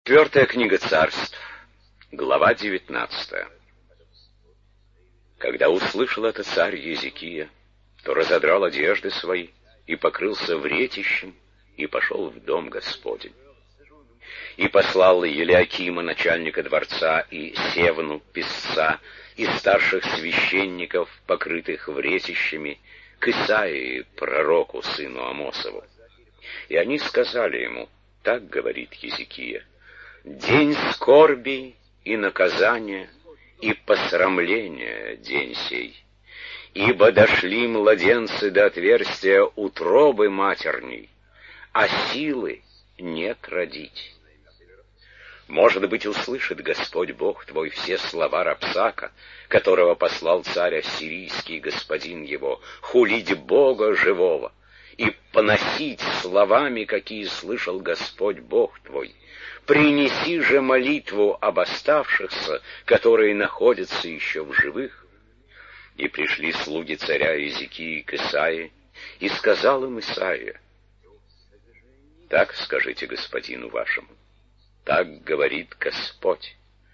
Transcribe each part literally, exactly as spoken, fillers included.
Четвертая книга Царств, глава девятнадцатая. Когда услышал это царь Езекия, то разодрал одежды свои и покрылся вретищем и пошел в дом Господень. И послал Елиакима, начальника дворца, и Севну, писца, и старших священников, покрытых вретищами, к Исаии, пророку, сыну Амосову. И они сказали ему: так говорит Езекия: день скорби и наказания и посрамления день сей, ибо дошли младенцы до отверстия утробы матерней, а силы нет родить. Может быть, услышит Господь Бог твой все слова Рапсака, которого послал царь ассирийский господин его, хулить Бога живого и поносить словами, какие слышал Господь Бог твой. Принеси же молитву об оставшихся, которые находятся еще в живых. И пришли слуги царя Езекии к Исаии, и сказал им Исаия: так скажите господину вашему, так говорит Господь: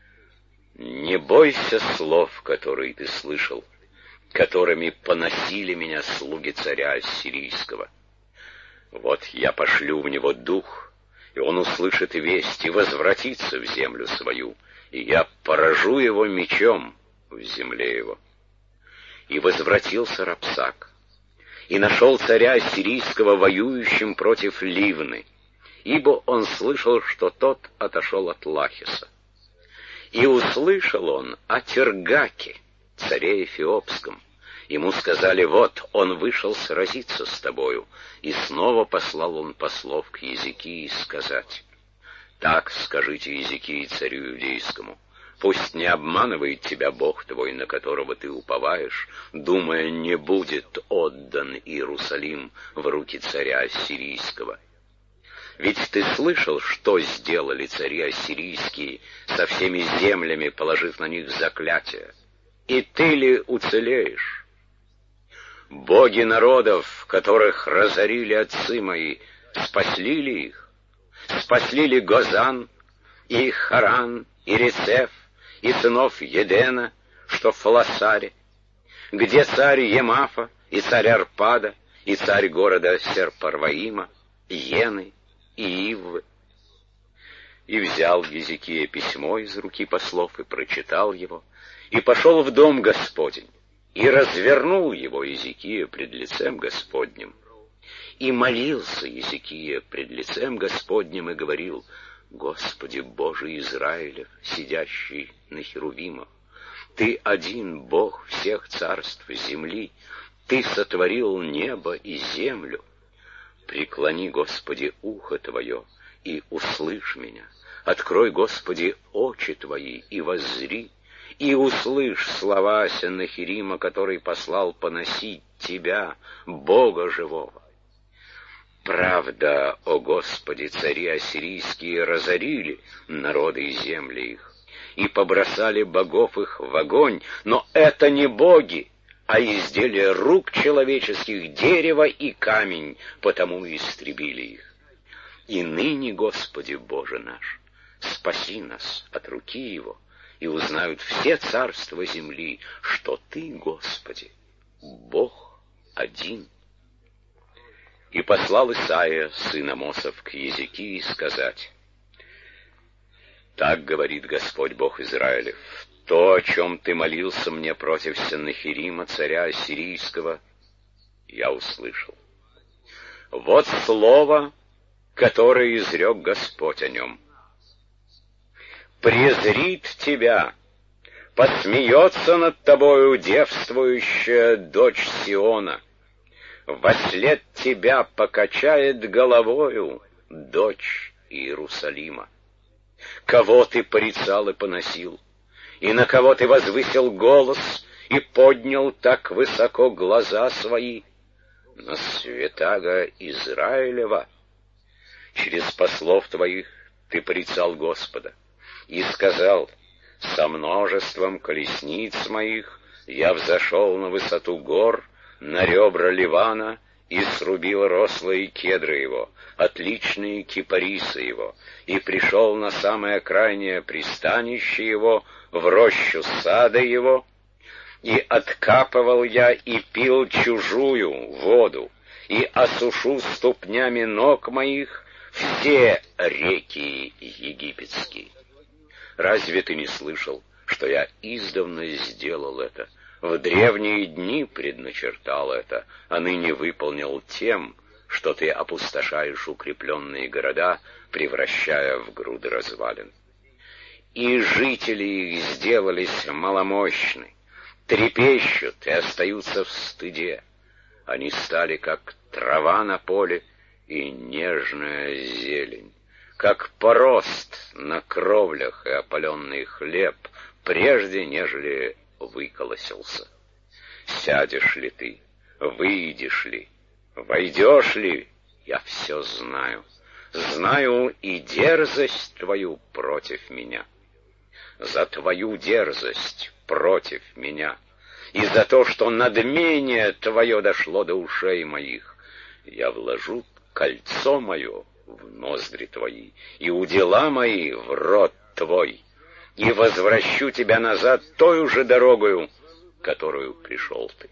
не бойся слов, которые ты слышал, которыми поносили меня слуги царя ассирийского. Вот я пошлю в него дух, и он услышит весть и возвратится в землю свою, и я поражу его мечом в земле его. И возвратился Рапсак, и нашел царя ассирийского воюющим против Ливны, ибо он слышал, что тот отошел от Лахиса. И услышал он о Тергаке, царе Эфиопском. Ему сказали: вот, он вышел сразиться с тобою. И снова послал он послов к Езекии сказать: так скажите Езекии царю иудейскому: пусть не обманывает тебя Бог твой, на которого ты уповаешь, думая, не будет отдан Иерусалим в руки царя ассирийского. Ведь ты слышал, что сделали цари ассирийские со всеми землями, положив на них заклятие. И ты ли уцелеешь? Боги народов, которых разорили отцы мои, спасли ли их? Спасли ли Гозан, и Харан, и Рецеф, и сынов Едена, что в Фаласаре? Где царь Емафа, и царь Арпада, и царь города Серпарваима, Ены и Иввы? И взял Езекия письмо из руки послов и прочитал его, и пошел в дом Господень, и развернул его Езекия пред лицем Господним. И молился Езекия пред лицем Господним и говорил: Господи Боже Израилев, сидящий на херувимах, Ты один Бог всех царств земли, Ты сотворил небо и землю. Преклони, Господи, ухо Твое и услышь меня. Открой, Господи, очи Твои и воззри, и услышь слова Сеннахерима, который послал поносить Тебя, Бога живого. Правда, о Господи, цари ассирийские разорили народы и земли их, и побросали богов их в огонь, но это не боги, а изделия рук человеческих, дерево и камень, потому и истребили их. И ныне, Господи Боже наш, спаси нас от руки его, и узнают все царства земли, что Ты, Господи, Бог один. И послал Исаия, сын Амосов, к Езекии сказать: так говорит Господь Бог Израилев: то, о чем ты молился мне против Сеннахерима, царя ассирийского, я услышал. Вот слово, которое изрек Господь о нем. Презрит тебя, посмеется над тобою девствующая дочь Сиона, вослед тебя покачает головою дочь Иерусалима. Кого ты порицал и поносил, и на кого ты возвысил голос и поднял так высоко глаза свои? На святаго Израилева. Через послов твоих ты порицал Господа и сказал: со множеством колесниц моих я взошел на высоту гор, на ребра Ливана, и срубил рослые кедры его, отличные кипарисы его, и пришел на самое крайнее пристанище его, в рощу сада его, и откапывал я и пил чужую воду, и осушу ступнями ног моих все реки египетские. Разве ты не слышал, что я издавна сделал это, в древние дни предначертал это, а ныне выполнил тем, что ты опустошаешь укрепленные города, превращая в груды развалин? И жители их сделались маломощны, трепещут и остаются в стыде. Они стали, как трава на поле и нежная зелень, как порост на кровлях и опаленный хлеб, прежде нежели выколосился. Сядешь ли ты, выйдешь ли, войдешь ли, я все знаю. Знаю и дерзость твою против меня. За твою дерзость против меня и за то, что надмение твое дошло до ушей моих, я вложу кольцо мое в ноздри твои и удила мои в рот твой, и возвращу тебя назад той же дорогою, которую пришел ты.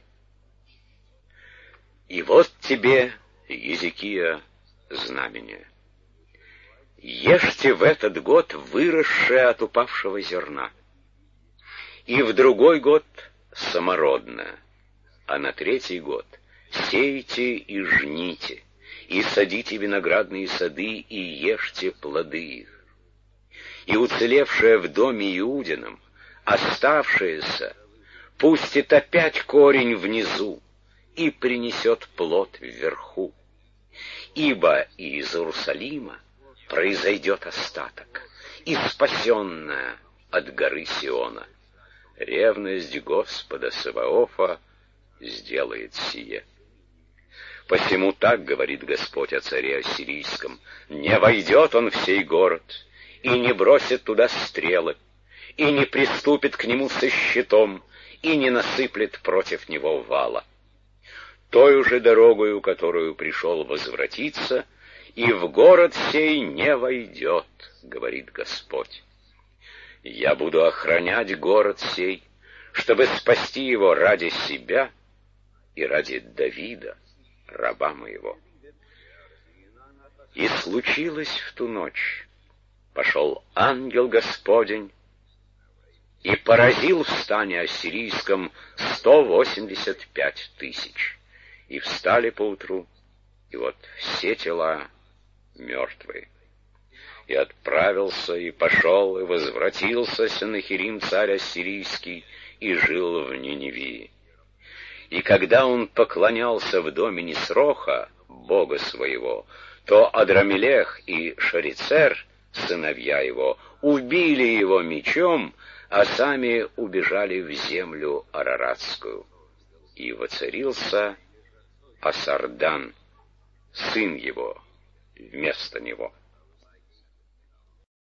И вот тебе, Езекия, знамение. Ешьте в этот год выросшее от упавшего зерна, и в другой год самородное, а на третий год сейте и жните, и садите виноградные сады, и ешьте плоды их. И уцелевшее в доме Иудином, оставшееся, пустит опять корень внизу и принесет плод вверху. Ибо из Иерусалима произойдет остаток, и спасенная от горы Сиона. Ревность Господа Саваофа сделает сие. Посему так говорит Господь о царе ассирийском: не войдет он в сей город, и не бросит туда стрелы, и не приступит к нему со щитом, и не насыплет против него вала. Той же дорогою, которую пришел возвратиться, и в город сей не войдет, говорит Господь. Я буду охранять город сей, чтобы спасти его ради себя и ради Давида, раба моего. И случилось в ту ночь, пошел ангел Господень и поразил в стане ассирийском сто восемьдесят пять тысяч. И встали поутру, и вот все тела мертвые. И отправился, и пошел, и возвратился Сеннахерим царь ассирийский, и жил в Ниневии. И когда он поклонялся в доме Нисроха, бога своего, то Адрамелех и Шарицер, сыновья его, убили его мечом, а сами убежали в землю Араратскую. И воцарился Асардан, сын его, вместо него.